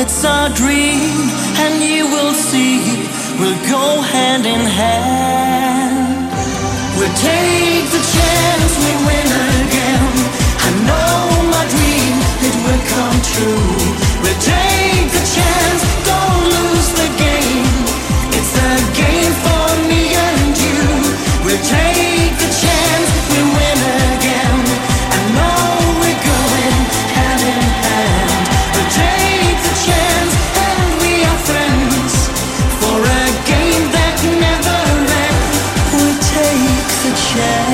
It's our dream, and you will see we'll go hand in hand. We'll take the chance, we win again. I know my dream, it will come true. We'll take the chance, don't lose the game. It's a game for me and you. We'll take the chance, we win again. I know we're going hand in hand. We'll take the chance, and we are friends for a game that never ends. We'll take the chance.